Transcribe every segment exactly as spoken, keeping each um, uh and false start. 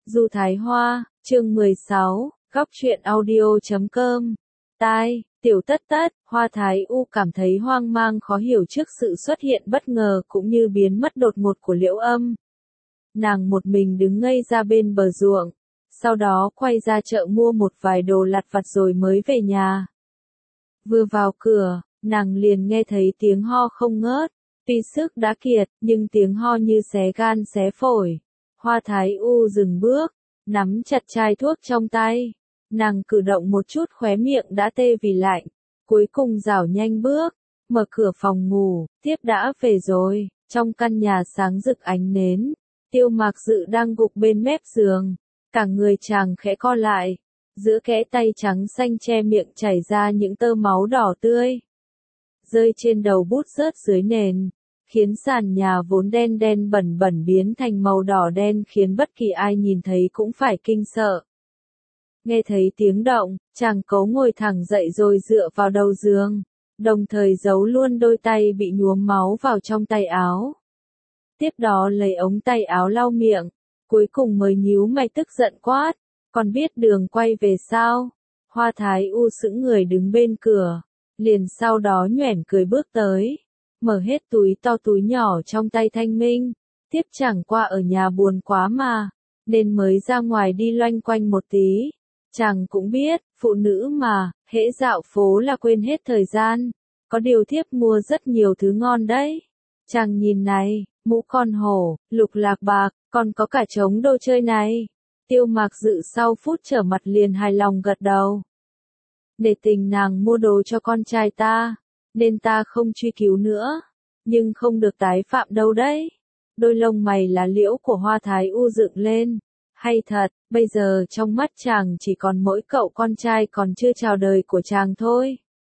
Du Thái Hoa, chương mười sáu, góc truyện audio chấm com. Tai, tiểu tất tất, Hoa Thái U cảm thấy hoang mang khó hiểu trước sự xuất hiện bất ngờ cũng như biến mất đột ngột của Liễu Âm. Nàng một mình đứng ngây ra bên bờ ruộng, sau đó quay ra chợ mua một vài đồ lặt vặt rồi mới về nhà. Vừa vào cửa, nàng liền nghe thấy tiếng ho không ngớt, tuy sức đã kiệt, nhưng tiếng ho như xé gan xé phổi. Hoa Thái U dừng bước, nắm chặt chai thuốc trong tay. Nàng cử động một chút khóe miệng đã tê vì lạnh, cuối cùng rảo nhanh bước, mở cửa phòng ngủ, tiếp đã về rồi. Trong căn nhà sáng rực ánh nến, Tiêu Mạc Dự đang gục bên mép giường, cả người chàng khẽ co lại, giữa kẽ tay trắng xanh che miệng chảy ra những tơ máu đỏ tươi, rơi trên đầu bút rớt dưới nền, khiến sàn nhà vốn đen đen bẩn bẩn biến thành màu đỏ đen khiến bất kỳ ai nhìn thấy cũng phải kinh sợ. Nghe thấy tiếng động, chàng cố ngồi thẳng dậy rồi dựa vào đầu giường, đồng thời giấu luôn đôi tay bị nhuốm máu vào trong tay áo. Tiếp đó lấy ống tay áo lau miệng, cuối cùng mới nhíu mày tức giận quát, còn biết đường quay về sao? Hoa Thái U sững người đứng bên cửa, liền sau đó nhoẻn cười bước tới, mở hết túi to túi nhỏ trong tay Thanh Minh, tiếp chẳng qua ở nhà buồn quá mà, nên mới ra ngoài đi loanh quanh một tí. Chàng cũng biết, phụ nữ mà, hễ dạo phố là quên hết thời gian, có điều thiếp mua rất nhiều thứ ngon đấy. Chàng nhìn này, mũ con hổ, lục lạc bạc, còn có cả trống đồ chơi này. Tiêu Mạc Dự sau phút trở mặt liền hài lòng gật đầu. Để tình nàng mua đồ cho con trai ta, nên ta không truy cứu nữa, nhưng không được tái phạm đâu đấy. Đôi lông mày lá liễu của Hoa Thái U dựng lên. Hay thật, bây giờ trong mắt chàng chỉ còn mỗi cậu con trai còn chưa chào đời của chàng thôi.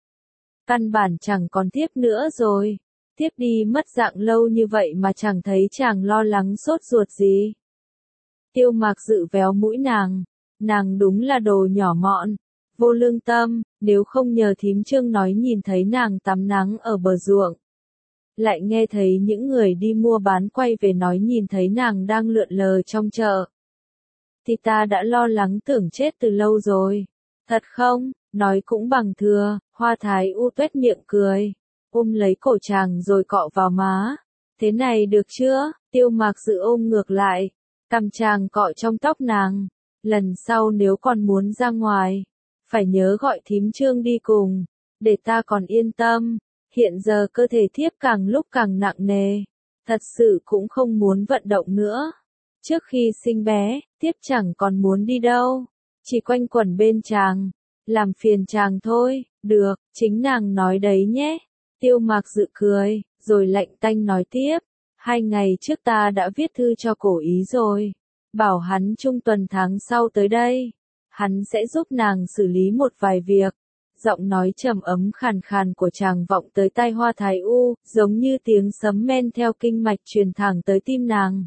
Căn bản chẳng còn tiếp nữa rồi. Tiếp đi mất dạng lâu như vậy mà chẳng thấy chàng lo lắng sốt ruột gì. Tiêu Mạc Dự véo mũi nàng. Nàng đúng là đồ nhỏ mọn, vô lương tâm, nếu không nhờ thím Trương nói nhìn thấy nàng tắm nắng ở bờ ruộng. Lại nghe thấy những người đi mua bán quay về nói nhìn thấy nàng đang lượn lờ trong chợ. Thì ta đã lo lắng tưởng chết từ lâu rồi. Thật không, nói cũng bằng thừa. Hoa Thái U tuét miệng cười, ôm lấy cổ chàng rồi cọ vào má. Thế này được chưa? Tiêu Mạc Dự ôm ngược lại, cằm chàng cọ trong tóc nàng. Lần sau nếu còn muốn ra ngoài, phải nhớ gọi thím Trương đi cùng, để ta còn yên tâm. Hiện giờ cơ thể thiếp càng lúc càng nặng nề, thật sự cũng không muốn vận động nữa. Trước khi sinh bé, thiếp chẳng còn muốn đi đâu, chỉ quanh quẩn bên chàng, làm phiền chàng thôi. Được, chính nàng nói đấy nhé. Tiêu Mạc Dự cười, rồi lạnh tanh nói tiếp, hai ngày trước ta đã viết thư cho Cổ Ý rồi, bảo hắn trung tuần tháng sau tới đây, hắn sẽ giúp nàng xử lý một vài việc. Giọng nói trầm ấm khàn khàn của chàng vọng tới tai Hoa Thái U, giống như tiếng sấm men theo kinh mạch truyền thẳng tới tim nàng.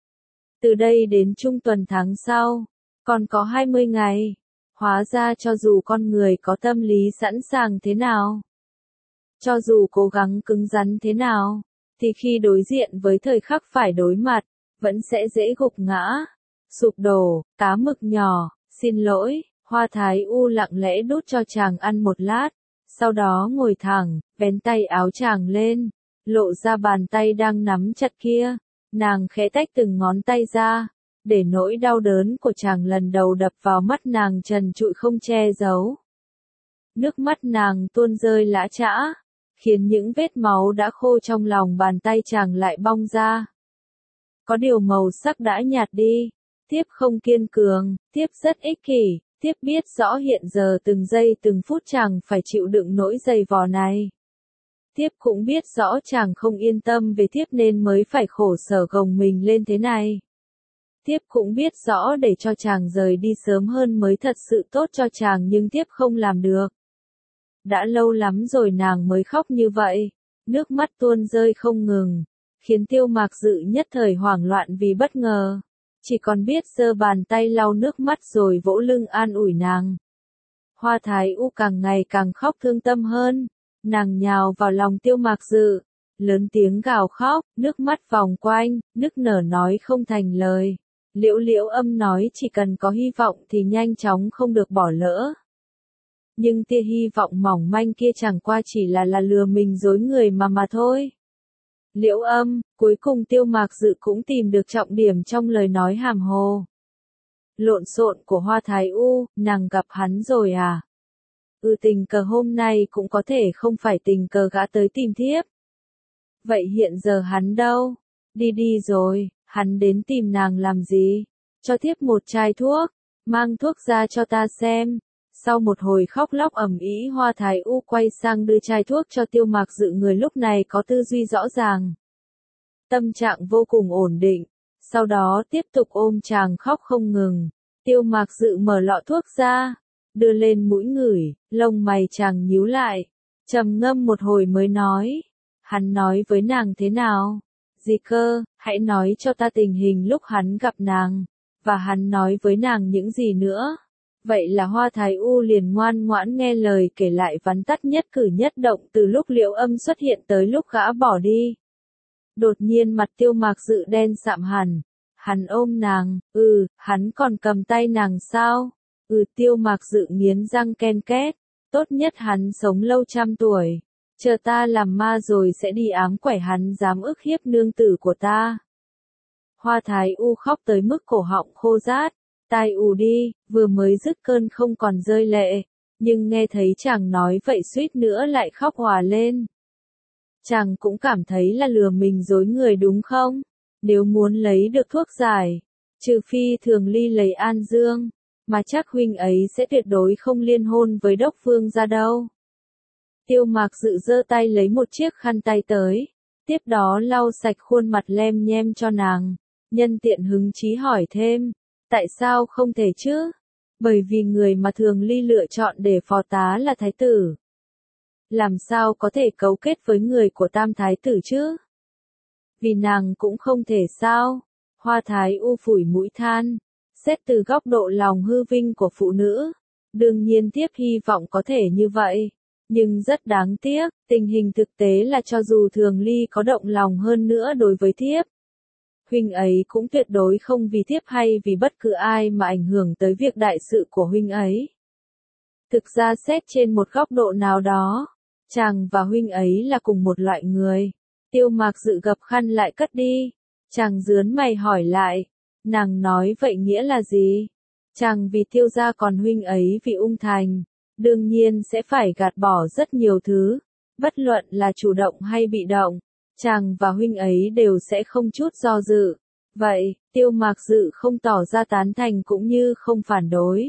Từ đây đến trung tuần tháng sau, còn có hai mươi ngày, hóa ra cho dù con người có tâm lý sẵn sàng thế nào, cho dù cố gắng cứng rắn thế nào, thì khi đối diện với thời khắc phải đối mặt, vẫn sẽ dễ gục ngã, sụp đổ. Cá mực nhỏ, xin lỗi. Hoa Thái U lặng lẽ đút cho chàng ăn một lát, sau đó ngồi thẳng, vén tay áo chàng lên, lộ ra bàn tay đang nắm chặt kia. Nàng khẽ tách từng ngón tay ra, để nỗi đau đớn của chàng lần đầu đập vào mắt nàng trần trụi không che giấu. Nước mắt nàng tuôn rơi lã chã, khiến những vết máu đã khô trong lòng bàn tay chàng lại bong ra. Có điều màu sắc đã nhạt đi, thiếp không kiên cường, thiếp rất ích kỷ. Thiếp biết rõ hiện giờ từng giây từng phút chàng phải chịu đựng nỗi dày vò này. Thiếp cũng biết rõ chàng không yên tâm về thiếp nên mới phải khổ sở gồng mình lên thế này. Thiếp cũng biết rõ để cho chàng rời đi sớm hơn mới thật sự tốt cho chàng nhưng thiếp không làm được. Đã lâu lắm rồi nàng mới khóc như vậy, nước mắt tuôn rơi không ngừng, khiến Tiêu Mạc Dự nhất thời hoảng loạn vì bất ngờ. Chỉ còn biết giơ bàn tay lau nước mắt rồi vỗ lưng an ủi nàng. Hoa Thái U càng ngày càng khóc thương tâm hơn, nàng nhào vào lòng Tiêu Mạc Dự, lớn tiếng gào khóc, nước mắt vòng quanh, nức nở nói không thành lời. Liễu Liễu Âm nói chỉ cần có hy vọng thì nhanh chóng không được bỏ lỡ. Nhưng tia hy vọng mỏng manh kia chẳng qua chỉ là là lừa mình dối người mà mà thôi. Liễu Âm, cuối cùng Tiêu Mạc Dự cũng tìm được trọng điểm trong lời nói hàm hồ. Lộn xộn của Hoa Thái U, nàng gặp hắn rồi à? Ừ, tình cờ hôm nay cũng có thể không phải tình cờ gã tới tìm thiếp. Vậy hiện giờ hắn đâu? Đi đi rồi, hắn đến tìm nàng làm gì? Cho thiếp một chai thuốc, mang thuốc ra cho ta xem. Sau một hồi khóc lóc ầm ĩ, Hoa Thái U quay sang đưa chai thuốc cho Tiêu Mạc Dự, người lúc này có tư duy rõ ràng. Tâm trạng vô cùng ổn định, sau đó tiếp tục ôm chàng khóc không ngừng. Tiêu Mạc Dự mở lọ thuốc ra, đưa lên mũi ngửi, lông mày chàng nhíu lại, trầm ngâm một hồi mới nói. Hắn nói với nàng thế nào? Gì cơ, hãy nói cho ta tình hình lúc hắn gặp nàng, và hắn nói với nàng những gì nữa. Vậy là Hoa Thái U liền ngoan ngoãn nghe lời kể lại vắn tắt nhất cử nhất động từ lúc Liễu Âm xuất hiện tới lúc gã bỏ đi. Đột nhiên mặt Tiêu Mạc Dự đen sạm hẳn. Hắn ôm nàng, ừ, hắn còn cầm tay nàng sao? Ừ, Tiêu Mạc Dự nghiến răng ken két, tốt nhất hắn sống lâu trăm tuổi. Chờ ta làm ma rồi sẽ đi ám quẻ hắn dám ức hiếp nương tử của ta. Hoa Thái U khóc tới mức cổ họng khô rát, tai ù đi, vừa mới dứt cơn không còn rơi lệ, nhưng nghe thấy chàng nói vậy suýt nữa lại khóc òa lên. Chàng cũng cảm thấy là lừa mình dối người đúng không? Nếu muốn lấy được thuốc giải, trừ phi Thường Ly lấy An Dương, mà chắc huynh ấy sẽ tuyệt đối không liên hôn với Đốc Vương gia đâu. Tiêu Mạc Dự giơ tay lấy một chiếc khăn tay tới, tiếp đó lau sạch khuôn mặt lem nhem cho nàng, nhân tiện hứng chí hỏi thêm, tại sao không thể chứ? Bởi vì người mà Thường Ly lựa chọn để phò tá là thái tử. Làm sao có thể cấu kết với người của tam thái tử chứ? Vì nàng cũng không thể sao? Hoa Thái U phủi mũi than, xét từ góc độ lòng hư vinh của phụ nữ, đương nhiên thiếp hy vọng có thể như vậy. Nhưng rất đáng tiếc, tình hình thực tế là cho dù Thường Ly có động lòng hơn nữa đối với thiếp, huynh ấy cũng tuyệt đối không vì thiếp hay vì bất cứ ai mà ảnh hưởng tới việc đại sự của huynh ấy. Thực ra xét trên một góc độ nào đó, chàng và huynh ấy là cùng một loại người. Tiêu Mạc Dự gập khăn lại cất đi, chàng rướn mày hỏi lại, nàng nói vậy nghĩa là gì? Chàng vì Tiêu gia còn huynh ấy vì ung thành, đương nhiên sẽ phải gạt bỏ rất nhiều thứ, bất luận là chủ động hay bị động, chàng và huynh ấy đều sẽ không chút do dự. Vậy, Tiêu Mạc Dự không tỏ ra tán thành cũng như không phản đối.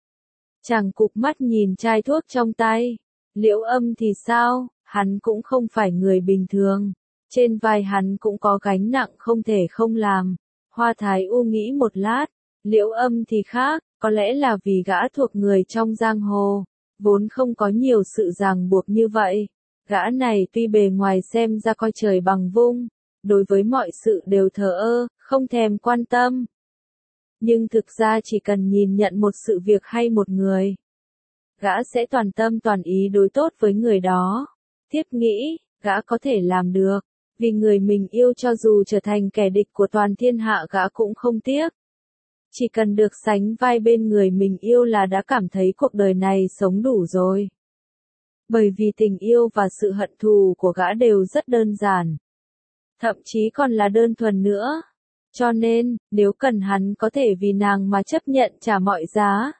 Chàng cụp mắt nhìn chai thuốc trong tay. Liễu Âm thì sao? Hắn cũng không phải người bình thường. Trên vai hắn cũng có gánh nặng không thể không làm. Hoa Thái U nghĩ một lát. Liễu Âm thì khác, có lẽ là vì gã thuộc người trong giang hồ, vốn không có nhiều sự ràng buộc như vậy. Gã này tuy bề ngoài xem ra coi trời bằng vung, đối với mọi sự đều thờ ơ, không thèm quan tâm. Nhưng thực ra chỉ cần nhìn nhận một sự việc hay một người, gã sẽ toàn tâm toàn ý đối tốt với người đó. Thiếp nghĩ, gã có thể làm được, vì người mình yêu cho dù trở thành kẻ địch của toàn thiên hạ gã cũng không tiếc. Chỉ cần được sánh vai bên người mình yêu là đã cảm thấy cuộc đời này sống đủ rồi. Bởi vì tình yêu và sự hận thù của gã đều rất đơn giản. Thậm chí còn là đơn thuần nữa. Cho nên, nếu cần hắn có thể vì nàng mà chấp nhận trả mọi giá.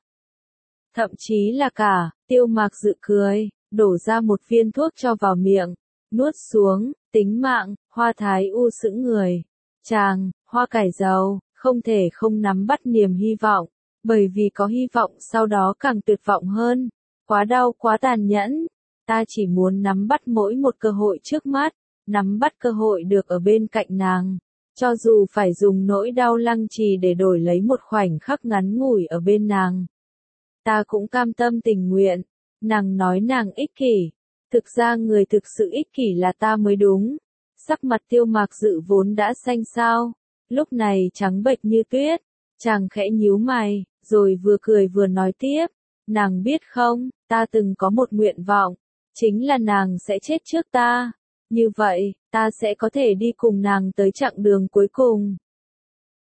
Thậm chí là cả, Tiêu Mạc Dự cười, đổ ra một viên thuốc cho vào miệng, nuốt xuống, tính mạng. Hoa Thái U sững người. Chàng, hoa cải dầu, không thể không nắm bắt niềm hy vọng, bởi vì có hy vọng sau đó càng tuyệt vọng hơn. Quá đau quá tàn nhẫn, ta chỉ muốn nắm bắt mỗi một cơ hội trước mắt, nắm bắt cơ hội được ở bên cạnh nàng. Cho dù phải dùng nỗi đau lăng trì để đổi lấy một khoảnh khắc ngắn ngủi ở bên nàng, ta cũng cam tâm tình nguyện. Nàng nói nàng ích kỷ, thực ra người thực sự ích kỷ là ta mới đúng. Sắc mặt Tiêu Mạc Dự vốn đã xanh xao, lúc này trắng bệch như tuyết. Chàng khẽ nhíu mày, rồi vừa cười vừa nói tiếp, nàng biết không, ta từng có một nguyện vọng, chính là nàng sẽ chết trước ta. Như vậy, ta sẽ có thể đi cùng nàng tới chặng đường cuối cùng.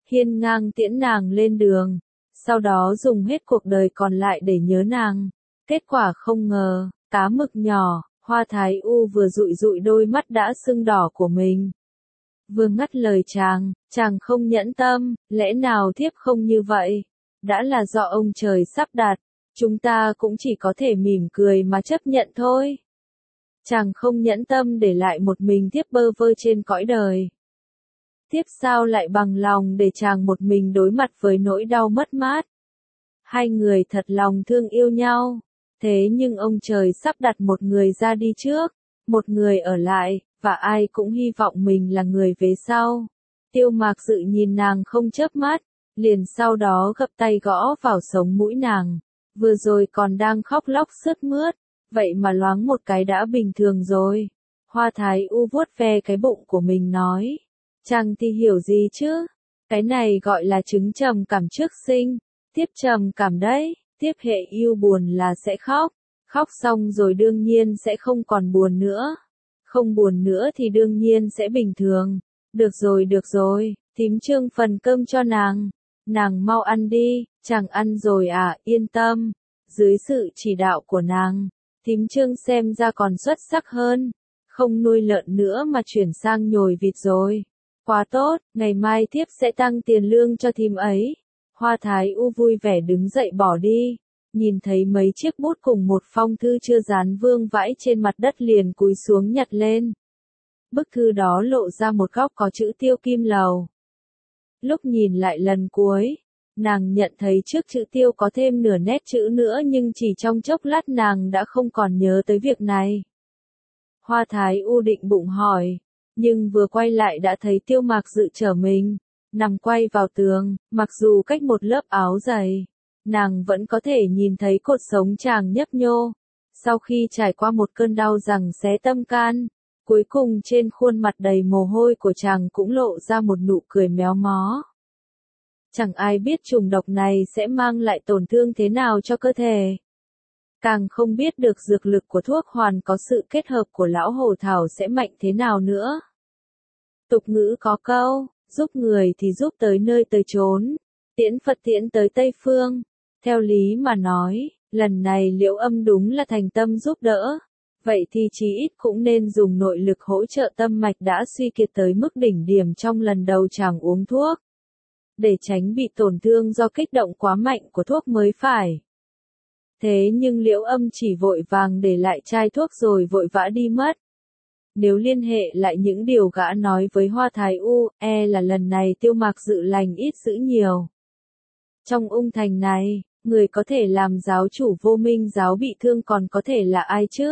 hiên ngang tiễn nàng lên đường, sau đó dùng hết cuộc đời còn lại để nhớ nàng. Kết quả không ngờ, cá mực nhỏ, Hoa Thái U vừa dụi dụi đôi mắt đã sưng đỏ của mình. Vừa ngắt lời chàng, chàng không nhẫn tâm, lẽ nào thiếp không như vậy? Đã là do ông trời sắp đặt, chúng ta cũng chỉ có thể mỉm cười mà chấp nhận thôi. Chàng không nhẫn tâm để lại một mình thiếp bơ vơ trên cõi đời. Thiếp sao lại bằng lòng để chàng một mình đối mặt với nỗi đau mất mát. Hai người thật lòng thương yêu nhau, thế nhưng ông trời sắp đặt một người ra đi trước, một người ở lại, và ai cũng hy vọng mình là người về sau. Tiêu Mạc Dự nhìn nàng không chớp mắt, liền sau đó gập tay gõ vào sống mũi nàng, vừa rồi còn đang khóc lóc sướt mướt, vậy mà loáng một cái đã bình thường rồi. Hoa Thái U vuốt ve cái bụng của mình nói, chàng thì hiểu gì chứ, cái này gọi là chứng trầm cảm trước sinh, tiếp trầm cảm đấy, tiếp hệ yêu buồn là sẽ khóc, khóc xong rồi đương nhiên sẽ không còn buồn nữa, không buồn nữa thì đương nhiên sẽ bình thường. Được rồi được rồi, thím trương phần cơm cho nàng, nàng mau ăn đi, chàng ăn rồi à, yên tâm. Dưới sự chỉ đạo của nàng, thím trương xem ra còn xuất sắc hơn, không nuôi lợn nữa mà chuyển sang nhồi vịt rồi. Quá tốt, ngày mai thiếp sẽ tăng tiền lương cho thím ấy. Hoa Thái U vui vẻ đứng dậy bỏ đi, nhìn thấy mấy chiếc bút cùng một phong thư chưa dán vương vãi trên mặt đất liền cúi xuống nhặt lên. Bức thư đó lộ ra một góc có chữ Tiêu Kim Lầu. Lúc nhìn lại lần cuối, nàng nhận thấy trước chữ Tiêu có thêm nửa nét chữ nữa nhưng chỉ trong chốc lát nàng đã không còn nhớ tới việc này. Hoa Thái U định bụng hỏi, nhưng vừa quay lại đã thấy Tiêu Mạc Dự trở mình, nằm quay vào tường, mặc dù cách một lớp áo dày, nàng vẫn có thể nhìn thấy cột sống chàng nhấp nhô. Sau khi trải qua một cơn đau giằng xé tâm can, cuối cùng trên khuôn mặt đầy mồ hôi của chàng cũng lộ ra một nụ cười méo mó. Chẳng ai biết trùng độc này sẽ mang lại tổn thương thế nào cho cơ thể. Càng không biết được dược lực của thuốc hoàn có sự kết hợp của lão hổ thảo sẽ mạnh thế nào nữa. Tục ngữ có câu, giúp người thì giúp tới nơi tới chốn, tiễn Phật tiễn tới Tây Phương. Theo lý mà nói, lần này Liễu Âm đúng là thành tâm giúp đỡ. Vậy thì chí ít cũng nên dùng nội lực hỗ trợ tâm mạch đã suy kiệt tới mức đỉnh điểm trong lần đầu chàng uống thuốc. Để tránh bị tổn thương do kích động quá mạnh của thuốc mới phải. Thế nhưng Liễu Âm chỉ vội vàng để lại chai thuốc rồi vội vã đi mất. Nếu liên hệ lại những điều gã nói với Hoa Thái U, e là lần này Tiêu Mạc Dự lành ít dữ nhiều. Trong ung thành này, người có thể làm giáo chủ Vô Minh giáo bị thương còn có thể là ai chứ?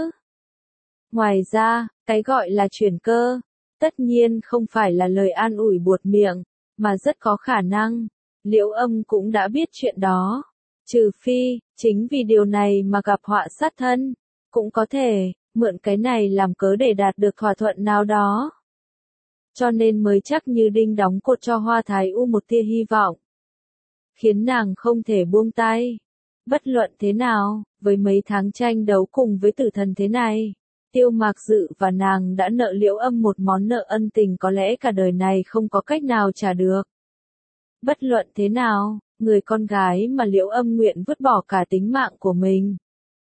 Ngoài ra, cái gọi là chuyển cơ, tất nhiên không phải là lời an ủi buột miệng, mà rất có khả năng, Liễu Âm cũng đã biết chuyện đó. Trừ phi, chính vì điều này mà gặp họa sát thân, cũng có thể, mượn cái này làm cớ để đạt được thỏa thuận nào đó. Cho nên mới chắc như đinh đóng cột cho Hoa Thái U một tia hy vọng. Khiến nàng không thể buông tay. Bất luận thế nào, với mấy tháng tranh đấu cùng với tử thần thế này, Tiêu Mạc Dự và nàng đã nợ Liễu Âm một món nợ ân tình có lẽ cả đời này không có cách nào trả được. Bất luận thế nào, người con gái mà Liễu Âm nguyện vứt bỏ cả tính mạng của mình.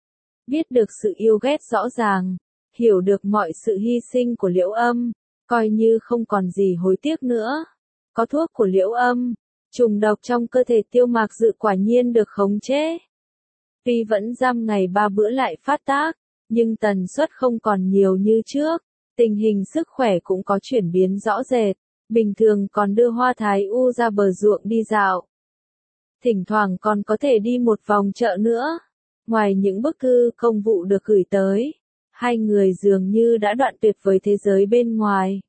Biết được sự yêu ghét rõ ràng, hiểu được mọi sự hy sinh của Liễu Âm, coi như không còn gì hối tiếc nữa. Có thuốc của Liễu Âm, trùng độc trong cơ thể Tiêu Mạc Dự quả nhiên được khống chế. Tuy vẫn giam ngày ba bữa lại phát tác, nhưng tần suất không còn nhiều như trước, tình hình sức khỏe cũng có chuyển biến rõ rệt, bình thường còn đưa Hoa Thái U ra bờ ruộng đi dạo. Thỉnh thoảng còn có thể đi một vòng chợ nữa. Ngoài những bức thư công vụ được gửi tới, hai người dường như đã đoạn tuyệt với thế giới bên ngoài.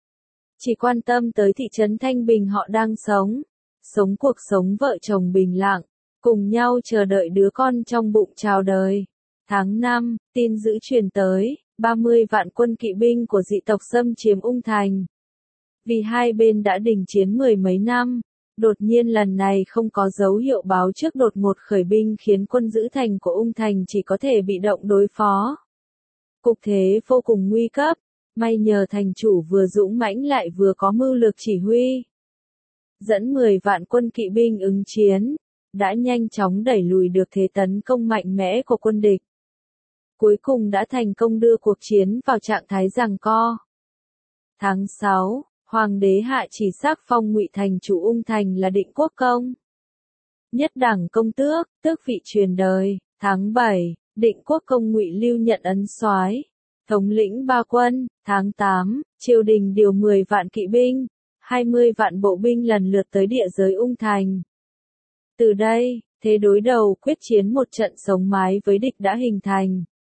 Chỉ quan tâm tới thị trấn Thanh Bình họ đang sống, sống cuộc sống vợ chồng bình lặng, cùng nhau chờ đợi đứa con trong bụng chào đời. Tháng năm, tin dữ truyền tới, ba mươi vạn quân kỵ binh của dị tộc xâm chiếm Ung Thành. Vì hai bên đã đình chiến mười mấy năm, đột nhiên lần này không có dấu hiệu báo trước đột ngột khởi binh khiến quân giữ thành của Ung Thành chỉ có thể bị động đối phó. Cục thế vô cùng nguy cấp, may nhờ thành chủ vừa dũng mãnh lại vừa có mưu lược chỉ huy. dẫn mười vạn quân kỵ binh ứng chiến, đã nhanh chóng đẩy lùi được thế tấn công mạnh mẽ của quân địch. Cuối cùng đã thành công đưa cuộc chiến vào trạng thái giằng co. Tháng sáu, Hoàng đế hạ chỉ sắc phong Ngụy Thành chủ Ung Thành là Định Quốc Công. Nhất đẳng công tước, tước vị truyền đời. Tháng bảy, Định Quốc Công Ngụy Lưu nhận ấn soái, thống lĩnh ba quân. Tháng tám, triều đình điều mười vạn kỵ binh, hai mươi vạn bộ binh lần lượt tới địa giới Ung Thành. Từ đây, thế đối đầu quyết chiến một trận sống mái với địch đã hình thành.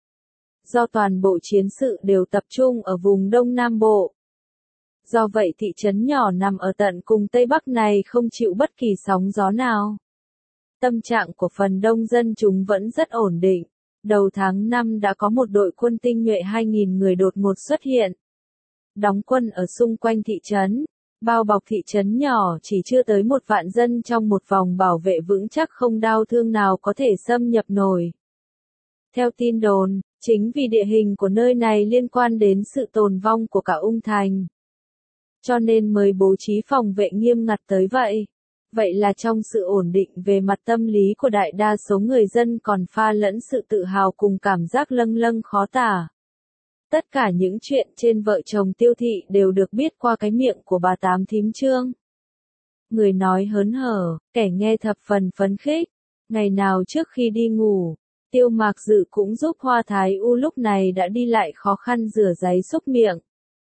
Do toàn bộ chiến sự đều tập trung ở vùng Đông Nam Bộ. Do vậy thị trấn nhỏ nằm ở tận cùng Tây Bắc này không chịu bất kỳ sóng gió nào. Tâm trạng của phần đông dân chúng vẫn rất ổn định. Đầu tháng năm đã có một đội quân tinh nhuệ hai nghìn người đột ngột xuất hiện. Đóng quân ở xung quanh thị trấn, bao bọc thị trấn nhỏ chỉ chưa tới một vạn dân trong một vòng bảo vệ vững chắc không đau thương nào có thể xâm nhập nổi. Theo tin đồn, chính vì địa hình của nơi này liên quan đến sự tồn vong của cả Ung Thành, cho nên mới bố trí phòng vệ nghiêm ngặt tới vậy. Vậy là trong sự ổn định về mặt tâm lý của đại đa số người dân còn pha lẫn sự tự hào cùng cảm giác lâng lâng khó tả. Tất cả những chuyện trên vợ chồng Tiêu Thị đều được biết qua cái miệng của bà Tám Thím Trương. Người nói hớn hở, kẻ nghe thập phần phấn khích. Ngày nào trước khi đi ngủ, Tiêu Mạc Dự cũng giúp Hoa Thái U lúc này đã đi lại khó khăn rửa ráy xúc miệng.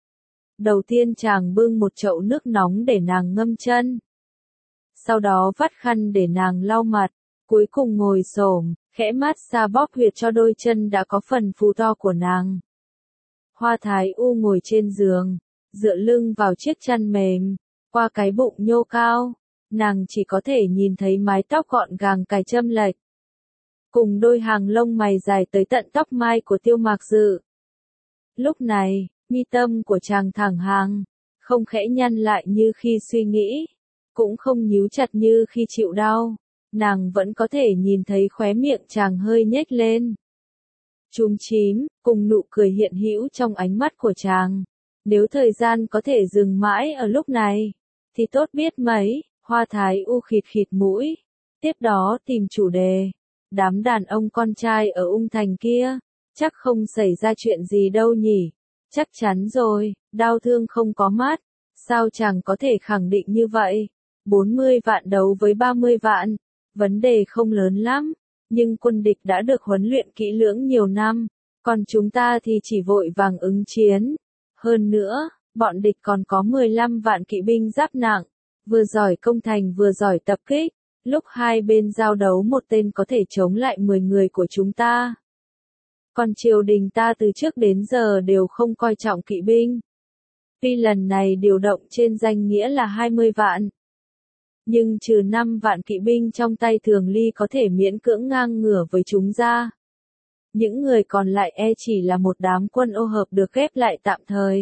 Đầu tiên chàng bưng một chậu nước nóng để nàng ngâm chân. Sau đó vắt khăn để nàng lau mặt, cuối cùng ngồi xổm, khẽ mát xa bóp huyệt cho đôi chân đã có phần phù to của nàng. Hoa Thái U ngồi trên giường, dựa lưng vào chiếc chăn mềm, qua cái bụng nhô cao, nàng chỉ có thể nhìn thấy mái tóc gọn gàng cài châm lệch, cùng đôi hàng lông mày dài tới tận tóc mai của Tiêu Mạc Dự. Lúc này, mi tâm của chàng thẳng hàng, không khẽ nhăn lại như khi suy nghĩ, cũng không nhíu chặt như khi chịu đau, nàng vẫn có thể nhìn thấy khóe miệng chàng hơi nhếch lên. Chúm chím, cùng nụ cười hiện hữu trong ánh mắt của chàng. Nếu thời gian có thể dừng mãi ở lúc này, thì tốt biết mấy. Hoa Thái U khịt khịt mũi, tiếp đó tìm chủ đề. Đám đàn ông con trai ở Ung Thành kia, chắc không xảy ra chuyện gì đâu nhỉ. Chắc chắn rồi, đau thương không có mắt. Sao chàng có thể khẳng định như vậy? bốn mươi vạn đấu với ba mươi vạn, vấn đề không lớn lắm. Nhưng quân địch đã được huấn luyện kỹ lưỡng nhiều năm, còn chúng ta thì chỉ vội vàng ứng chiến. Hơn nữa, bọn địch còn có mười lăm vạn kỵ binh giáp nặng, vừa giỏi công thành vừa giỏi tập kích. Lúc hai bên giao đấu một tên có thể chống lại mười người của chúng ta. Còn triều đình ta từ trước đến giờ đều không coi trọng kỵ binh. Tuy lần này điều động trên danh nghĩa là hai mươi vạn. Nhưng trừ năm vạn kỵ binh trong tay Thường Ly có thể miễn cưỡng ngang ngửa với chúng ra. Những người còn lại e chỉ là một đám quân ô hợp được ghép lại tạm thời.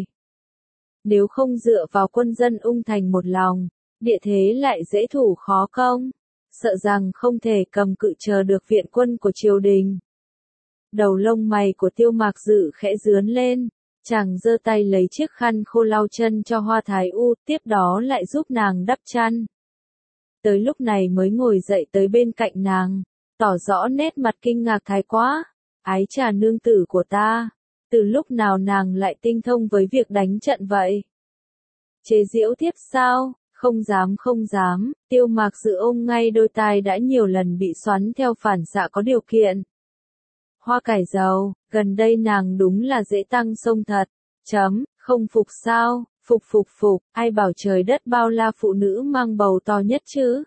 Nếu không dựa vào quân dân Ung Thành một lòng, địa thế lại dễ thủ khó công, sợ rằng không thể cầm cự chờ được viện quân của triều đình. Đầu lông mày của Tiêu Mạc Dự khẽ rướn lên, chàng giơ tay lấy chiếc khăn khô lau chân cho Hoa Thái U, tiếp đó lại giúp nàng đắp chăn. Tới lúc này mới ngồi dậy tới bên cạnh nàng, tỏ rõ nét mặt kinh ngạc thái quá. Ái chà nương tử của ta, từ lúc nào nàng lại tinh thông với việc đánh trận vậy? Chế giễu thiếp sao? Không dám không dám, Tiêu Mạc Dự ôm ngay đôi tai đã nhiều lần bị xoắn theo phản xạ có điều kiện. Hoa cải dầu, gần đây nàng đúng là dễ tăng sông thật. Chấm, không phục sao? Phục phục phục, ai bảo trời đất bao la phụ nữ mang bầu to nhất chứ?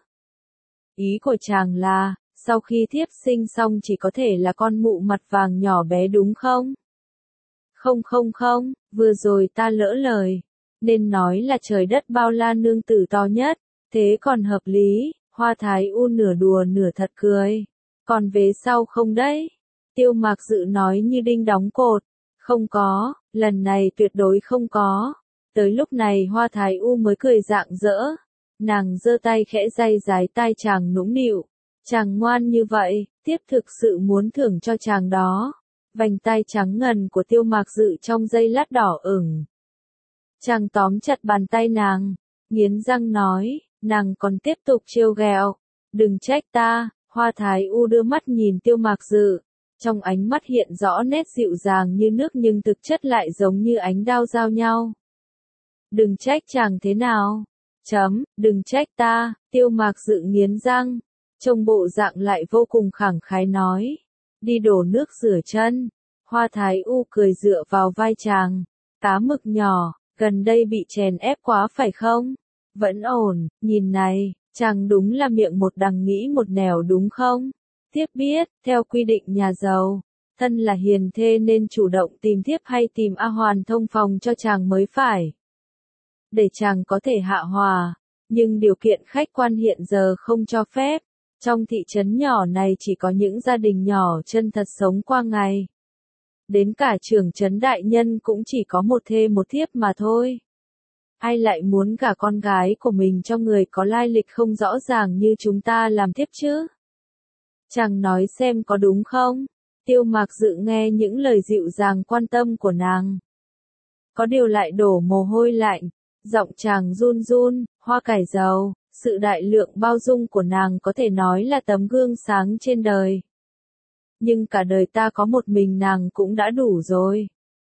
Ý của chàng là, sau khi thiếp sinh xong chỉ có thể là con mụ mặt vàng nhỏ bé đúng không? Không không không, vừa rồi ta lỡ lời, nên nói là trời đất bao la nương tử to nhất, thế còn hợp lý. Hoa Thái U nửa đùa nửa thật cười. Còn về sau không đấy? Tiêu Mạc Dự nói như đinh đóng cột. Không có, lần này tuyệt đối không có. Tới lúc này Hoa Thái U mới cười rạng rỡ. Nàng giơ tay khẽ day dái tai chàng nũng nịu. Chàng ngoan như vậy, tiếp thực sự muốn thưởng cho chàng đó. Vành tai trắng ngần của Tiêu Mạc Dự trong giây lát đỏ ửng. Chàng tóm chặt bàn tay nàng, nghiến răng nói, Nàng còn tiếp tục trêu ghẹo, đừng trách ta, Hoa Thái U đưa mắt nhìn Tiêu Mạc Dự, trong ánh mắt hiện rõ nét dịu dàng như nước nhưng thực chất lại giống như ánh đao giao nhau. Đừng trách chàng thế nào, chấm, đừng trách ta, Tiêu Mạc Dự nghiến răng, trông bộ dạng lại vô cùng khẳng khái nói, đi đổ nước rửa chân. Hoa Thái U cười dựa vào vai chàng, cá mực nhỏ, gần đây bị chèn ép quá phải không? Vẫn ổn, nhìn này, chàng đúng là miệng một đằng nghĩ một nẻo đúng không? Thiếp biết, theo quy định nhà giàu, thân là hiền thê nên chủ động tìm thiếp hay tìm A Hoàn thông phòng cho chàng mới phải. Để chàng có thể hạ hòa, nhưng điều kiện khách quan hiện giờ không cho phép. Trong thị trấn nhỏ này chỉ có những gia đình nhỏ chân thật sống qua ngày. Đến cả trưởng trấn đại nhân cũng chỉ có một thê một thiếp mà thôi. Ai lại muốn gả con gái của mình cho người có lai lịch không rõ ràng như chúng ta làm thiếp chứ? Chàng nói xem có đúng không? Tiêu Mạc Dự nghe những lời dịu dàng quan tâm của nàng. Có điều lại đổ mồ hôi lạnh, giọng chàng run run, Hoa cải dầu, sự đại lượng bao dung của nàng có thể nói là tấm gương sáng trên đời. Nhưng cả đời ta có một mình nàng cũng đã đủ rồi.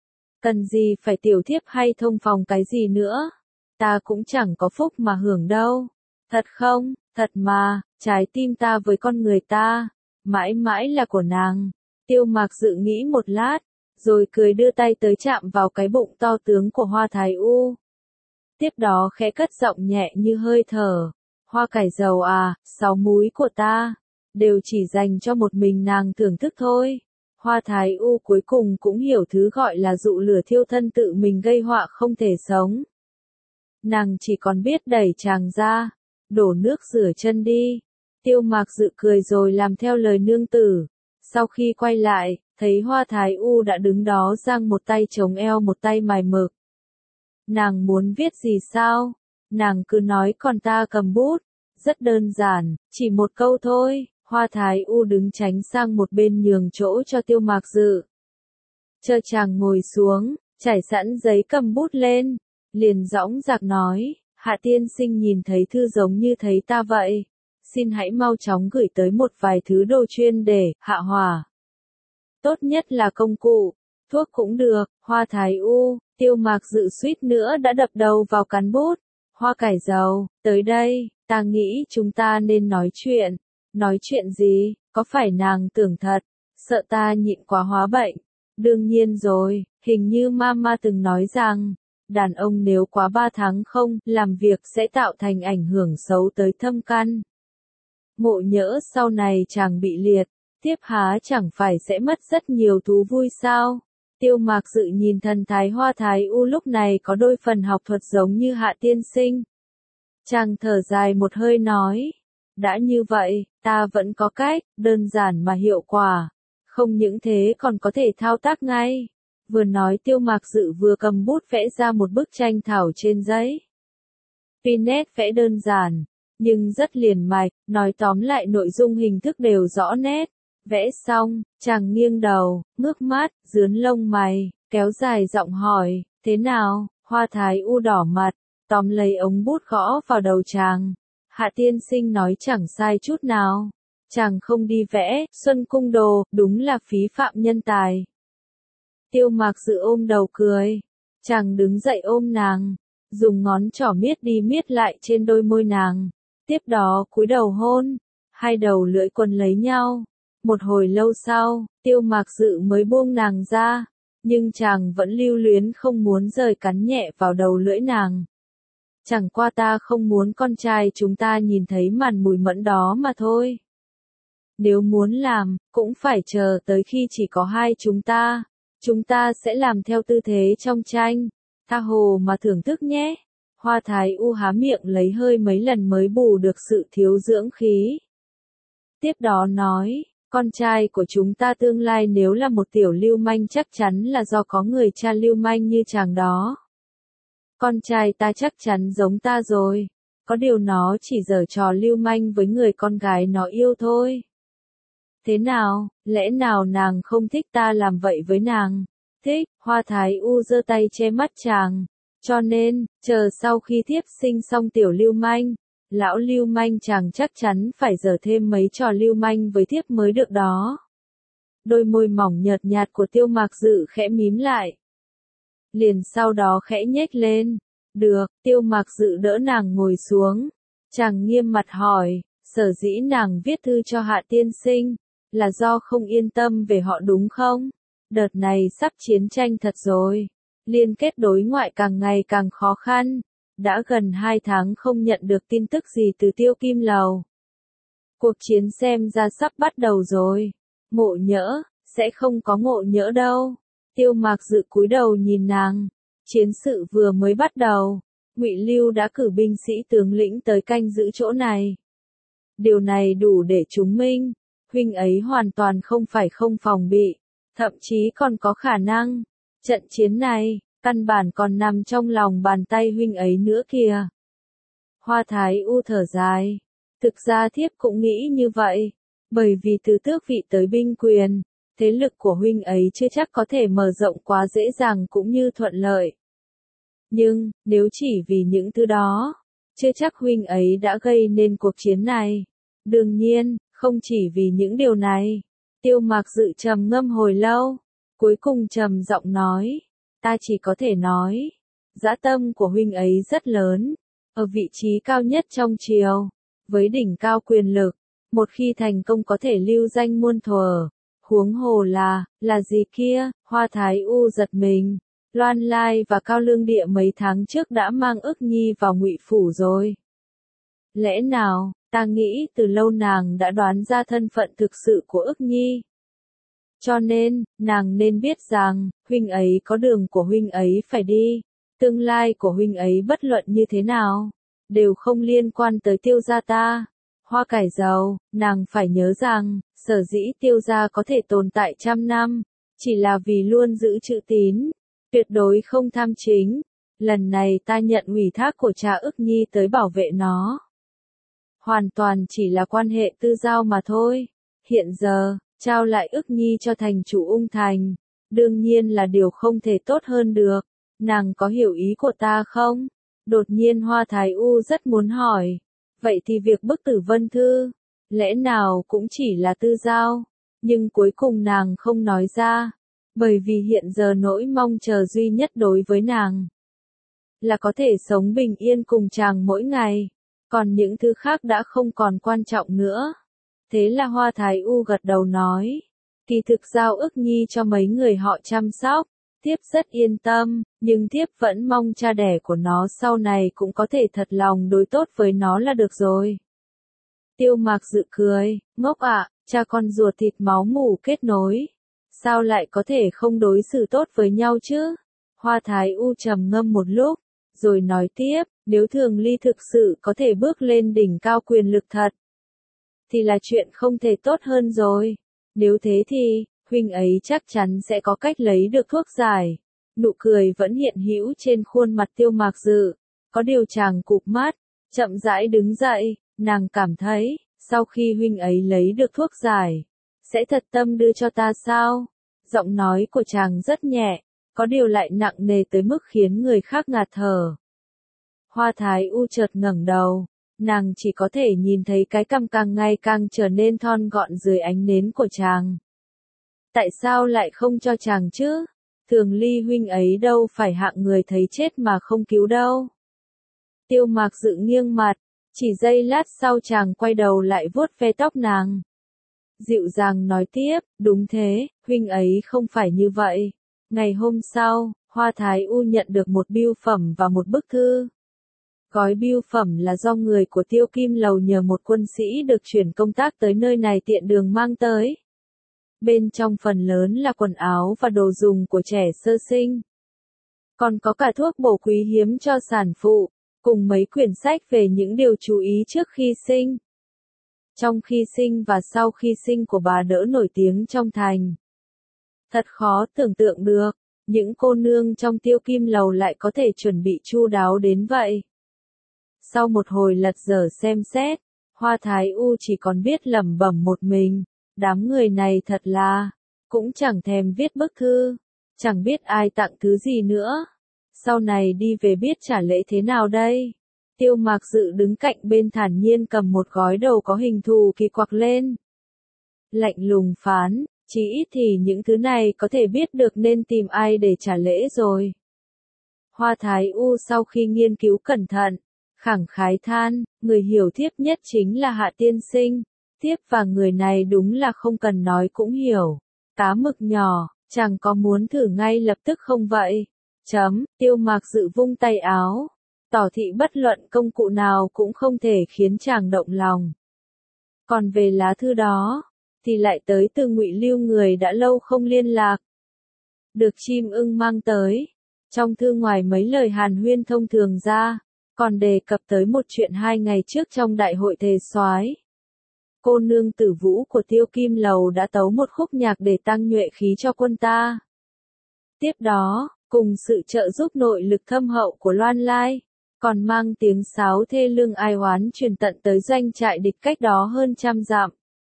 Cần gì phải tiểu thiếp hay thông phòng cái gì nữa? Ta cũng chẳng có phúc mà hưởng đâu. Thật không, thật mà, trái tim ta với con người ta, mãi mãi là của nàng. Tiêu Mạc Dự nghĩ một lát, rồi cười đưa tay tới chạm vào cái bụng to tướng của Hoa Thái U. Tiếp đó khẽ cất giọng nhẹ như hơi thở. Hoa cải dầu à, sáu múi của ta, đều chỉ dành cho một mình nàng thưởng thức thôi. Hoa Thái U cuối cùng cũng hiểu thứ gọi là dụ lửa thiêu thân tự mình gây họa không thể sống. Nàng chỉ còn biết đẩy chàng ra, đổ nước rửa chân đi. Tiêu Mạc Dự cười rồi làm theo lời nương tử. Sau khi quay lại, thấy Hoa Thái U đã đứng đó giang một tay chống eo một tay mài mực. Nàng muốn viết gì sao? Nàng cứ nói còn ta cầm bút. Rất đơn giản, chỉ một câu thôi. Hoa Thái U đứng tránh sang một bên nhường chỗ cho Tiêu Mạc Dự. Chờ chàng ngồi xuống, trải sẵn giấy cầm bút lên, liền dõng dạc nói, Hạ tiên sinh nhìn thấy thư giống như thấy ta vậy. Xin hãy mau chóng gửi tới một vài thứ đồ chuyên để hạ hỏa. Tốt nhất là công cụ, thuốc cũng được. Hoa Thái U, Tiêu Mạc Dự suýt nữa đã đập đầu vào cán bút. Hoa cải dầu, tới đây, ta nghĩ chúng ta nên nói chuyện. Nói chuyện gì, có phải nàng tưởng thật, sợ ta nhịn quá hóa bệnh? Đương nhiên rồi, hình như mama từng nói rằng, đàn ông nếu quá ba tháng không làm việc sẽ tạo thành ảnh hưởng xấu tới thâm căn. Ngộ nhỡ sau này chàng bị liệt, tiếp há chẳng phải sẽ mất rất nhiều thú vui sao? Tiêu Mạc Dự nhìn thần thái Hoa Thái U lúc này có đôi phần học thuật giống như Hạ tiên sinh. Chàng thở dài một hơi nói, đã như vậy, ta vẫn có cách, đơn giản mà hiệu quả. Không những thế còn có thể thao tác ngay. Vừa nói Tiêu Mạc Dự vừa cầm bút vẽ ra một bức tranh thảo trên giấy. Tuy nét vẽ đơn giản, nhưng rất liền mạch, nói tóm lại nội dung hình thức đều rõ nét. Vẽ xong, chàng nghiêng đầu, ngước mắt, dướn lông mày, kéo dài giọng hỏi, thế nào? Hoa Thái U đỏ mặt, tóm lấy ống bút gõ vào đầu chàng. Hạ tiên sinh nói chẳng sai chút nào. Chàng không đi vẽ, Xuân Cung Đồ, đúng là phí phạm nhân tài. Tiêu Mạc Dự ôm đầu cười. Chàng đứng dậy ôm nàng, dùng ngón trỏ miết đi miết lại trên đôi môi nàng. Tiếp đó cúi đầu hôn, hai đầu lưỡi quấn lấy nhau. Một hồi lâu sau, Tiêu Mạc Dự mới buông nàng ra, nhưng chàng vẫn lưu luyến không muốn rời cắn nhẹ vào đầu lưỡi nàng. Chẳng qua ta không muốn con trai chúng ta nhìn thấy màn mùi mẫn đó mà thôi. Nếu muốn làm, cũng phải chờ tới khi chỉ có hai chúng ta. Chúng ta sẽ làm theo tư thế trong tranh. Tha hồ mà thưởng thức nhé. Hoa Thái U há miệng lấy hơi mấy lần mới bù được sự thiếu dưỡng khí. Tiếp đó nói, con trai của chúng ta tương lai nếu là một tiểu lưu manh chắc chắn là do có người cha lưu manh như chàng đó. Con trai ta chắc chắn giống ta rồi. Có điều nó chỉ giở trò lưu manh với người con gái nó yêu thôi. Thế nào, lẽ nào nàng không thích ta làm vậy với nàng? Thích, Hoa Thái U giơ tay che mắt chàng. Cho nên, chờ sau khi thiếp sinh xong tiểu lưu manh, Lão lưu manh chàng chắc chắn phải giở thêm mấy trò lưu manh với thiếp mới được đó. Đôi môi mỏng nhợt nhạt của Tiêu Mạc Dự khẽ mím lại. Liền sau đó khẽ nhếch lên. Được, Tiêu Mạc Dự đỡ nàng ngồi xuống. Chàng nghiêm mặt hỏi, sở dĩ nàng viết thư cho Hạ tiên sinh, là do không yên tâm về họ đúng không? Đợt này sắp chiến tranh thật rồi. Liên kết đối ngoại càng ngày càng khó khăn. Đã gần hai tháng không nhận được tin tức gì từ Tiêu Kim Lầu. Cuộc chiến xem ra sắp bắt đầu rồi. Ngộ nhỡ, sẽ không có ngộ nhỡ đâu. Tiêu Mạc Dự cúi đầu nhìn nàng. Chiến sự vừa mới bắt đầu. Ngụy Lưu đã cử binh sĩ tướng lĩnh tới canh giữ chỗ này. Điều này đủ để chứng minh, huynh ấy hoàn toàn không phải không phòng bị, thậm chí còn có khả năng. Trận chiến này, căn bản còn nằm trong lòng bàn tay huynh ấy nữa kìa. Hoa Thái U thở dài. Thực ra thiếp cũng nghĩ như vậy, bởi vì từ tước vị tới binh quyền, thế lực của huynh ấy chưa chắc có thể mở rộng quá dễ dàng cũng như thuận lợi. Nhưng, nếu chỉ vì những thứ đó, chưa chắc huynh ấy đã gây nên cuộc chiến này. Đương nhiên, không chỉ vì những điều này. Tiêu Mạc Dự trầm ngâm hồi lâu, cuối cùng trầm giọng nói, ta chỉ có thể nói, dã tâm của huynh ấy rất lớn, ở vị trí cao nhất trong triều, với đỉnh cao quyền lực, một khi thành công có thể lưu danh muôn thuở. Huống hồ là, là gì kia? Hoa Thái U giật mình. Loan Lai và Cao Lương Địa mấy tháng trước đã mang Ức Nhi vào Ngụy phủ rồi. Lẽ nào, ta nghĩ từ lâu nàng đã đoán ra thân phận thực sự của Ức Nhi. Cho nên, nàng nên biết rằng, huynh ấy có đường của huynh ấy phải đi. Tương lai của huynh ấy bất luận như thế nào, đều không liên quan tới Tiêu gia ta. Hoa Cải Dầu, nàng phải nhớ rằng, sở dĩ Tiêu gia có thể tồn tại trăm năm, chỉ là vì luôn giữ chữ tín, tuyệt đối không tham chính. Lần này ta nhận ủy thác của cha Ức Nhi tới bảo vệ nó. Hoàn toàn chỉ là quan hệ tư giao mà thôi. Hiện giờ, trao lại Ức Nhi cho thành chủ Ung Thành, đương nhiên là điều không thể tốt hơn được. Nàng có hiểu ý của ta không? Đột nhiên Hoa Thái U rất muốn hỏi. Vậy thì việc bức tử Vân Thư, lẽ nào cũng chỉ là tư giao? Nhưng cuối cùng nàng không nói ra, bởi vì hiện giờ nỗi mong chờ duy nhất đối với nàng là có thể sống bình yên cùng chàng mỗi ngày, còn những thứ khác đã không còn quan trọng nữa. Thế là Hoa Thái U gật đầu nói, kỳ thực giao Ức Nhi cho mấy người họ chăm sóc, thiếp rất yên tâm, nhưng thiếp vẫn mong cha đẻ của nó sau này cũng có thể thật lòng đối tốt với nó là được rồi. Tiêu Mạc Dự cười, ngốc ạ, cha con ruột thịt máu mủ kết nối, sao lại có thể không đối xử tốt với nhau chứ? Hoa Thái U trầm ngâm một lúc, rồi nói tiếp, nếu Thường Ly thực sự có thể bước lên đỉnh cao quyền lực thật, thì là chuyện không thể tốt hơn rồi. Nếu thế thì, huynh ấy chắc chắn sẽ có cách lấy được thuốc giải. Nụ cười vẫn hiện hữu trên khuôn mặt Tiêu Mạc Dự. Có điều chàng cụp mắt, chậm rãi đứng dậy, nàng cảm thấy, sau khi huynh ấy lấy được thuốc giải, sẽ thật tâm đưa cho ta sao? Giọng nói của chàng rất nhẹ, có điều lại nặng nề tới mức khiến người khác ngạt thở. Hoa Thái U chợt ngẩng đầu, nàng chỉ có thể nhìn thấy cái cằm càng ngày càng trở nên thon gọn dưới ánh nến của chàng. Tại sao lại không cho chàng chứ? Thường Ly huynh ấy đâu phải hạng người thấy chết mà không cứu đâu. Tiêu Mạc Dự nghiêng mặt, chỉ giây lát sau chàng quay đầu lại vuốt ve tóc nàng. Dịu dàng nói tiếp, đúng thế, huynh ấy không phải như vậy. Ngày hôm sau, Hoa Thái U nhận được một bưu phẩm và một bức thư. Gói bưu phẩm là do người của Tiêu Kim Lầu nhờ một quân sĩ được chuyển công tác tới nơi này tiện đường mang tới. Bên trong phần lớn là quần áo và đồ dùng của trẻ sơ sinh. Còn có cả thuốc bổ quý hiếm cho sản phụ, cùng mấy quyển sách về những điều chú ý trước khi sinh, trong khi sinh và sau khi sinh của bà đỡ nổi tiếng trong thành. Thật khó tưởng tượng được, những cô nương trong Tiêu Kim Lầu lại có thể chuẩn bị chu đáo đến vậy. Sau một hồi lật dở xem xét, Hoa Thái U chỉ còn biết lẩm bẩm một mình, đám người này thật là, cũng chẳng thèm viết bức thư, chẳng biết ai tặng thứ gì nữa. Sau này đi về biết trả lễ thế nào đây? Tiêu Mạc Dự đứng cạnh bên thản nhiên cầm một gói đầu có hình thù kỳ quặc lên. Lạnh lùng phán, chỉ ít thì những thứ này có thể biết được nên tìm ai để trả lễ rồi. Hoa Thái U sau khi nghiên cứu cẩn thận, khẳng khái than, người hiểu thiếp nhất chính là Hạ tiên sinh, thiếp và người này đúng là không cần nói cũng hiểu. Cá mực nhỏ, chàng có muốn thử ngay lập tức không vậy? Chấm, Tiêu Mạc Dự vung tay áo, tỏ thị bất luận công cụ nào cũng không thể khiến chàng động lòng. Còn về lá thư đó, thì lại tới từ Ngụy Lưu, người đã lâu không liên lạc. Được chim ưng mang tới. Trong thư ngoài mấy lời hàn huyên thông thường ra, còn đề cập tới một chuyện hai ngày trước trong đại hội thề soái. Cô nương Tử Vũ của Tiêu Kim Lầu đã tấu một khúc nhạc để tăng nhuệ khí cho quân ta. Tiếp đó, cùng sự trợ giúp nội lực thâm hậu của Loan Lai, còn mang tiếng sáo thê lương ai oán truyền tận tới doanh trại địch cách đó hơn trăm dặm.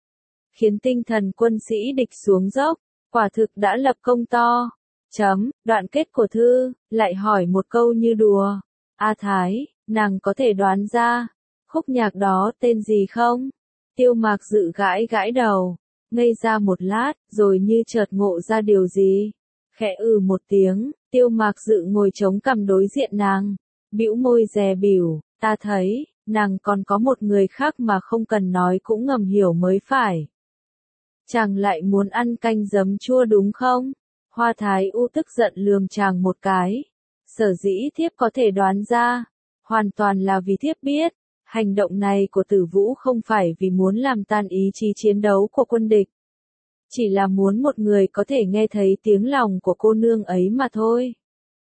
Khiến tinh thần quân sĩ địch xuống dốc, quả thực đã lập công to. Chấm, đoạn kết của thư, lại hỏi một câu như đùa. A Thái, nàng có thể đoán ra, khúc nhạc đó tên gì không? Tiêu Mạc Dự gãi gãi đầu, ngây ra một lát, rồi như chợt ngộ ra điều gì. Khẽ ừ một tiếng, Tiêu Mạc Dự ngồi chống cằm đối diện nàng, bĩu môi dè bỉu, ta thấy, nàng còn có một người khác mà không cần nói cũng ngầm hiểu mới phải. Chàng lại muốn ăn canh giấm chua đúng không? Hoa Thái U tức giận lườm chàng một cái. Sở dĩ thiếp có thể đoán ra, hoàn toàn là vì thiếp biết, hành động này của Tử Vũ không phải vì muốn làm tan ý chí chiến đấu của quân địch. Chỉ là muốn một người có thể nghe thấy tiếng lòng của cô nương ấy mà thôi.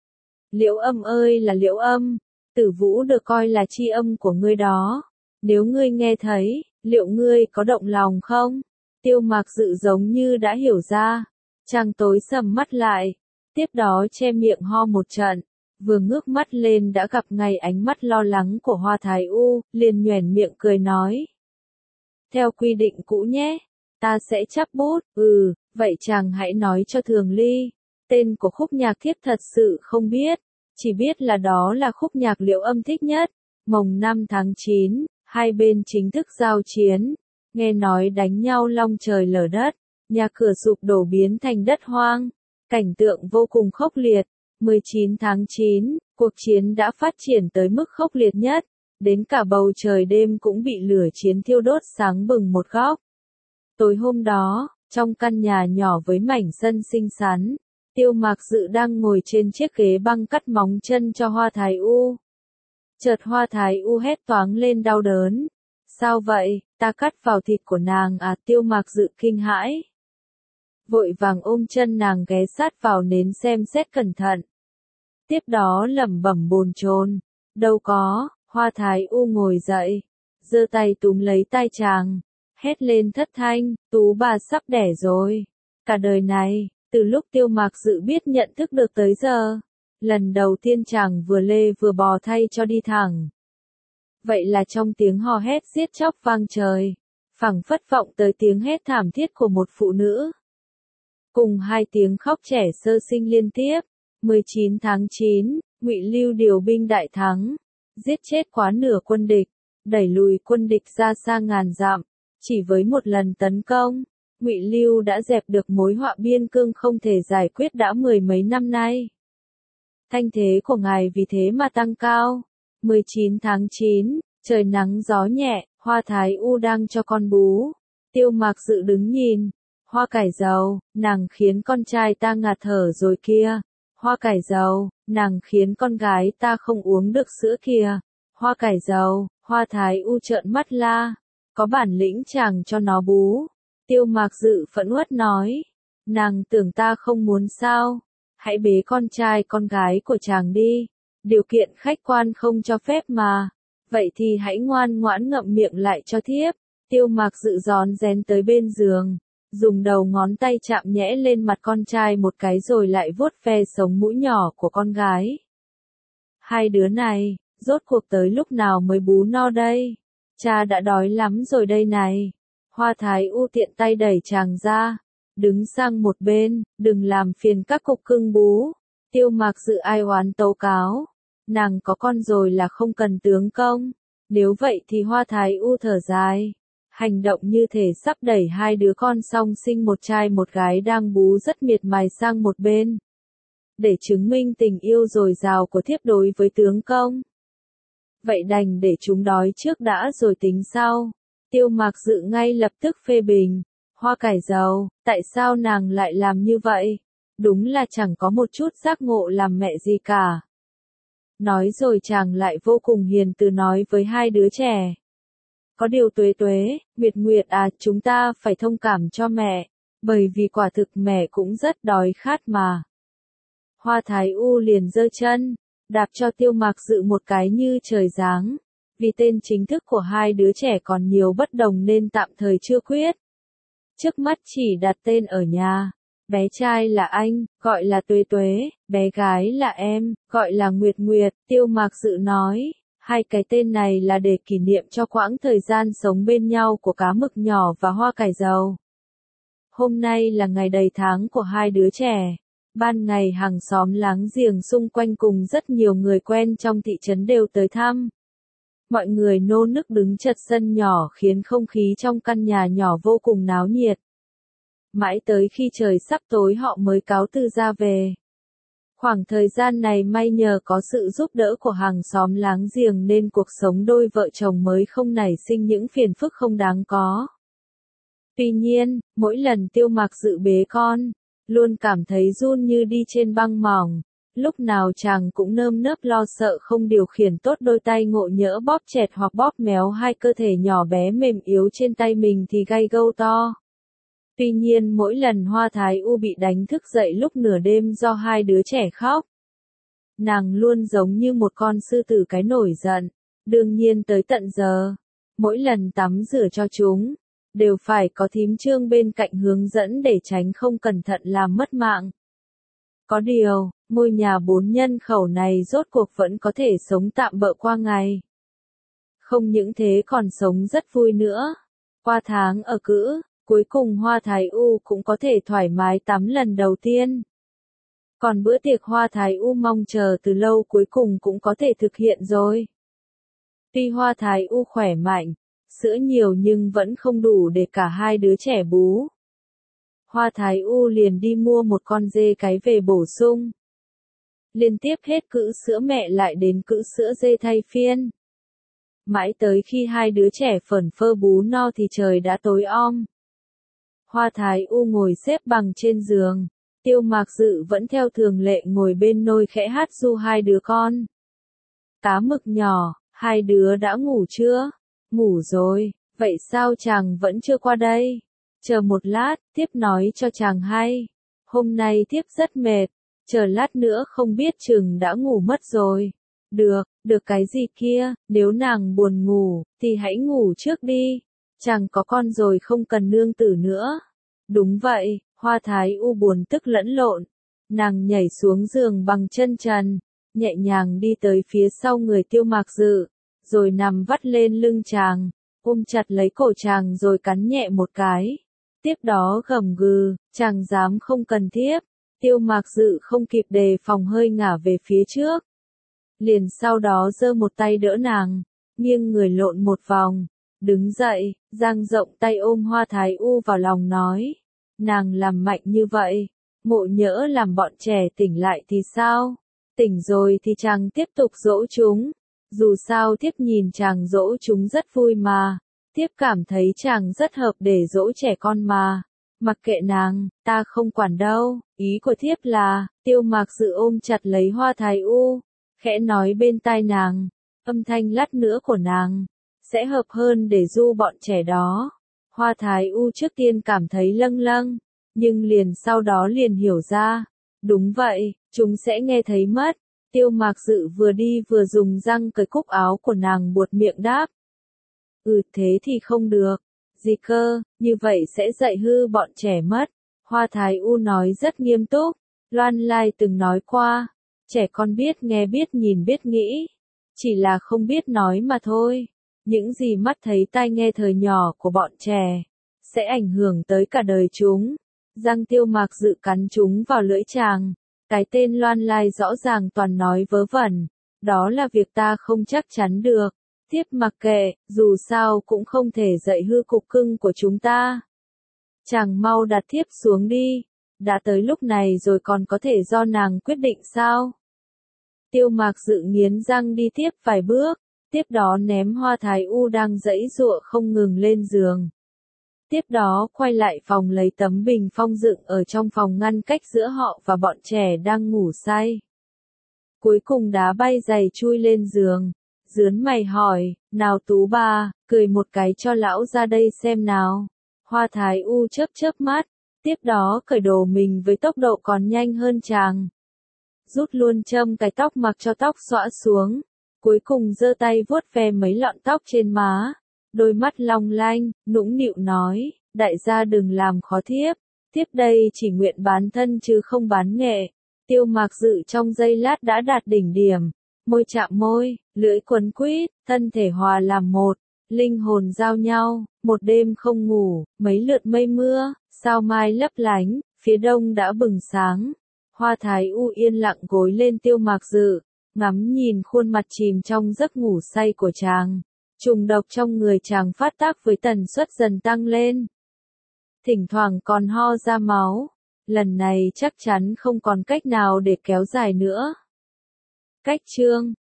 Liễu Âm ơi là Liễu Âm, Tử Vũ được coi là tri âm của ngươi đó. Nếu ngươi nghe thấy, liệu ngươi có động lòng không? Tiêu Mạc Dự giống như đã hiểu ra. Chàng tối sầm mắt lại, tiếp đó che miệng ho một trận, vừa ngước mắt lên đã gặp ngay ánh mắt lo lắng của Hoa Thái U, liền nhoẻn miệng cười nói. Theo quy định cũ nhé, ta sẽ chắp bút, ừ, vậy chàng hãy nói cho Thường Ly, tên của khúc nhạc thiếp thật sự không biết, chỉ biết là đó là khúc nhạc Liễu Âm thích nhất, mồng năm tháng chín, hai bên chính thức giao chiến, nghe nói đánh nhau long trời lở đất. Nhà cửa sụp đổ biến thành đất hoang, cảnh tượng vô cùng khốc liệt. mười chín tháng chín, cuộc chiến đã phát triển tới mức khốc liệt nhất, đến cả bầu trời đêm cũng bị lửa chiến thiêu đốt sáng bừng một góc. Tối hôm đó, trong căn nhà nhỏ với mảnh sân xinh xắn, Tiêu Mạc Dự đang ngồi trên chiếc ghế băng cắt móng chân cho Hoa Thái U. Chợt Hoa Thái U hét toáng lên đau đớn. Sao vậy, ta cắt vào thịt của nàng à? Tiêu Mạc Dự kinh hãi. Vội vàng ôm chân nàng ghé sát vào nến xem xét cẩn thận. Tiếp đó lẩm bẩm bồn chồn, đâu có. Hoa Thái U ngồi dậy, giơ tay túm lấy tay chàng, hét lên thất thanh, Tú bà sắp đẻ rồi. Cả đời này, từ lúc Tiêu Mạc Dự biết nhận thức được tới giờ, lần đầu tiên chàng vừa lê vừa bò thay cho đi thẳng. Vậy là trong tiếng hò hét giết chóc vang trời, phảng phất vọng tới tiếng hét thảm thiết của một phụ nữ. Cùng hai tiếng khóc trẻ sơ sinh liên tiếp, mười chín tháng chín, Ngụy Lưu điều binh đại thắng, giết chết quá nửa quân địch, đẩy lùi quân địch ra xa ngàn dặm, chỉ với một lần tấn công, Ngụy Lưu đã dẹp được mối họa biên cương không thể giải quyết đã mười mấy năm nay. Thanh thế của ngài vì thế mà tăng cao. mười chín tháng chín, trời nắng gió nhẹ, Hoa Thái U đang cho con bú. Tiêu Mạc Dự đứng nhìn. Hoa cải dầu, nàng khiến con trai ta ngạt thở rồi kia. Hoa cải dầu, nàng khiến con gái ta không uống được sữa kìa. Hoa cải dầu, Hoa Thái U trợn mắt la. Có bản lĩnh chàng cho nó bú. Tiêu Mạc Dự phẫn uất nói. Nàng tưởng ta không muốn sao. Hãy bế con trai con gái của chàng đi. Điều kiện khách quan không cho phép mà. Vậy thì hãy ngoan ngoãn ngậm miệng lại cho thiếp. Tiêu Mạc Dự rón rén tới bên giường, dùng đầu ngón tay chạm nhẽ lên mặt con trai một cái rồi lại vuốt ve sống mũi nhỏ của con gái. Hai đứa này, rốt cuộc tới lúc nào mới bú no đây? Cha đã đói lắm rồi đây này. Hoa Thái U tiện tay đẩy chàng ra, đứng sang một bên, đừng làm phiền các cục cưng bú. Tiêu Mạc Dự ai oán tố cáo. Nàng có con rồi là không cần tướng công. Nếu vậy thì Hoa Thái U thở dài. Hành động như thể sắp đẩy hai đứa con song sinh một trai một gái đang bú rất miệt mài sang một bên. Để chứng minh tình yêu dồi dào của thiếp đối với tướng công. Vậy đành để chúng đói trước đã rồi tính sau. Tiêu Mạc Dự ngay lập tức phê bình. Hoa cải dầu, tại sao nàng lại làm như vậy? Đúng là chẳng có một chút giác ngộ làm mẹ gì cả. Nói rồi chàng lại vô cùng hiền từ nói với hai đứa trẻ. Có điều Tuế Tuế, Nguyệt Nguyệt à, chúng ta phải thông cảm cho mẹ, bởi vì quả thực mẹ cũng rất đói khát mà. Hoa Thái U liền giơ chân, đạp cho Tiêu Mạc Dự một cái như trời giáng. Vì tên chính thức của hai đứa trẻ còn nhiều bất đồng nên tạm thời chưa quyết. Trước mắt chỉ đặt tên ở nhà. Bé trai là anh, gọi là Tuế Tuế, bé gái là em, gọi là Nguyệt Nguyệt, Tiêu Mạc Dự nói. Hai cái tên này là để kỷ niệm cho quãng thời gian sống bên nhau của cá mực nhỏ và hoa cải dầu. Hôm nay là ngày đầy tháng của hai đứa trẻ. Ban ngày hàng xóm láng giềng xung quanh cùng rất nhiều người quen trong thị trấn đều tới thăm. Mọi người nô nức đứng chật sân nhỏ khiến không khí trong căn nhà nhỏ vô cùng náo nhiệt. Mãi tới khi trời sắp tối họ mới cáo từ ra về. Khoảng thời gian này may nhờ có sự giúp đỡ của hàng xóm láng giềng nên cuộc sống đôi vợ chồng mới không nảy sinh những phiền phức không đáng có. Tuy nhiên, mỗi lần Tiêu Mạc Dự bế con, luôn cảm thấy run như đi trên băng mỏng. Lúc nào chàng cũng nơm nớp lo sợ không điều khiển tốt đôi tay ngộ nhỡ bóp chẹt hoặc bóp méo hai cơ thể nhỏ bé mềm yếu trên tay mình thì gai gâu to. Tuy nhiên mỗi lần Hoa Thái U bị đánh thức dậy lúc nửa đêm do hai đứa trẻ khóc, nàng luôn giống như một con sư tử cái nổi giận. Đương nhiên tới tận giờ, mỗi lần tắm rửa cho chúng, đều phải có thím Trương bên cạnh hướng dẫn để tránh không cẩn thận làm mất mạng. Có điều, ngôi nhà bốn nhân khẩu này rốt cuộc vẫn có thể sống tạm bợ qua ngày. Không những thế còn sống rất vui nữa. Qua tháng ở cữ, cuối cùng Hoa Thái U cũng có thể thoải mái tắm lần đầu tiên. Còn bữa tiệc Hoa Thái U mong chờ từ lâu cuối cùng cũng có thể thực hiện rồi. Tuy Hoa Thái U khỏe mạnh, sữa nhiều nhưng vẫn không đủ để cả hai đứa trẻ bú. Hoa Thái U liền đi mua một con dê cái về bổ sung. Liên tiếp hết cữ sữa mẹ lại đến cữ sữa dê thay phiên. Mãi tới khi hai đứa trẻ phởn phơ bú no thì trời đã tối om. Hoa Thái U ngồi xếp bằng trên giường. Tiêu Mạc Dự vẫn theo thường lệ ngồi bên nôi khẽ hát ru hai đứa con. Cá mực nhỏ, hai đứa đã ngủ chưa? Ngủ rồi, vậy sao chàng vẫn chưa qua đây? Chờ một lát, tiếp nói cho chàng hay. Hôm nay tiếp rất mệt, chờ lát nữa không biết chừng đã ngủ mất rồi. Được, được cái gì kia, nếu nàng buồn ngủ, thì hãy ngủ trước đi. Chàng có con rồi không cần nương tử nữa. Đúng vậy, Hoa Thái U buồn tức lẫn lộn. Nàng nhảy xuống giường bằng chân trần, nhẹ nhàng đi tới phía sau người Tiêu Mạc Dự, rồi nằm vắt lên lưng chàng, ôm chặt lấy cổ chàng rồi cắn nhẹ một cái. Tiếp đó gầm gừ, chàng dám không cần tiếp. Tiêu Mạc Dự không kịp đề phòng hơi ngả về phía trước. Liền sau đó giơ một tay đỡ nàng, nghiêng người lộn một vòng, đứng dậy, dang rộng tay ôm Hoa Thái U vào lòng nói. Nàng làm mạnh như vậy, ngộ nhỡ làm bọn trẻ tỉnh lại thì sao? Tỉnh rồi thì chàng tiếp tục dỗ chúng. Dù sao thiếp nhìn chàng dỗ chúng rất vui mà. Thiếp cảm thấy chàng rất hợp để dỗ trẻ con mà. Mặc kệ nàng, ta không quản đâu. Ý của thiếp là, Tiêu Mạc Dự ôm chặt lấy Hoa Thái U, khẽ nói bên tai nàng. Âm thanh lát nữa của nàng sẽ hợp hơn để du bọn trẻ đó. Hoa Thái U trước tiên cảm thấy lâng lâng, nhưng liền sau đó liền hiểu ra. Đúng vậy, chúng sẽ nghe thấy mất. Tiêu Mạc Dự vừa đi vừa dùng răng cởi cúc áo của nàng buột miệng đáp. Ừ thế thì không được. Gì cơ, như vậy sẽ dạy hư bọn trẻ mất. Hoa Thái U nói rất nghiêm túc. Loan Lai từng nói qua, trẻ con biết nghe biết nhìn biết nghĩ, chỉ là không biết nói mà thôi. Những gì mắt thấy tai nghe thời nhỏ của bọn trẻ sẽ ảnh hưởng tới cả đời chúng. Răng Tiêu Mạc Dự cắn chúng vào lưỡi chàng. Cái tên Loan Lai rõ ràng toàn nói vớ vẩn. Đó là việc ta không chắc chắn được. Tiếp mặc kệ, dù sao cũng không thể dạy hư cục cưng của chúng ta. Chàng mau đặt thiếp xuống đi. Đã tới lúc này rồi còn có thể do nàng quyết định sao? Tiêu Mạc Dự nghiến răng đi tiếp vài bước, tiếp đó ném Hoa Thái U đang giãy giụa không ngừng lên giường. Tiếp đó quay lại phòng lấy tấm bình phong dựng ở trong phòng ngăn cách giữa họ và bọn trẻ đang ngủ say. Cuối cùng đá bay giày chui lên giường, dướn mày hỏi, nào Tú bà, cười một cái cho lão ra đây xem nào. Hoa Thái U chớp chớp mắt, tiếp đó cởi đồ mình với tốc độ còn nhanh hơn chàng. Rút luôn châm cái tóc mặc cho tóc xõa xuống, cuối cùng giơ tay vuốt ve mấy lọn tóc trên má, đôi mắt long lanh, nũng nịu nói, đại gia đừng làm khó thiếp, thiếp đây chỉ nguyện bán thân chứ không bán nghệ. Tiêu Mạc Dự trong giây lát đã đạt đỉnh điểm, môi chạm môi, lưỡi quấn quýt, thân thể hòa làm một, linh hồn giao nhau, một đêm không ngủ, mấy lượt mây mưa, sao mai lấp lánh, phía đông đã bừng sáng. Hoa Thái U yên lặng gối lên Tiêu Mạc Dự, ngắm nhìn khuôn mặt chìm trong giấc ngủ say của chàng. Trùng độc trong người chàng phát tác với tần suất dần tăng lên. Thỉnh thoảng còn ho ra máu. Lần này chắc chắn không còn cách nào để kéo dài nữa. Cách chương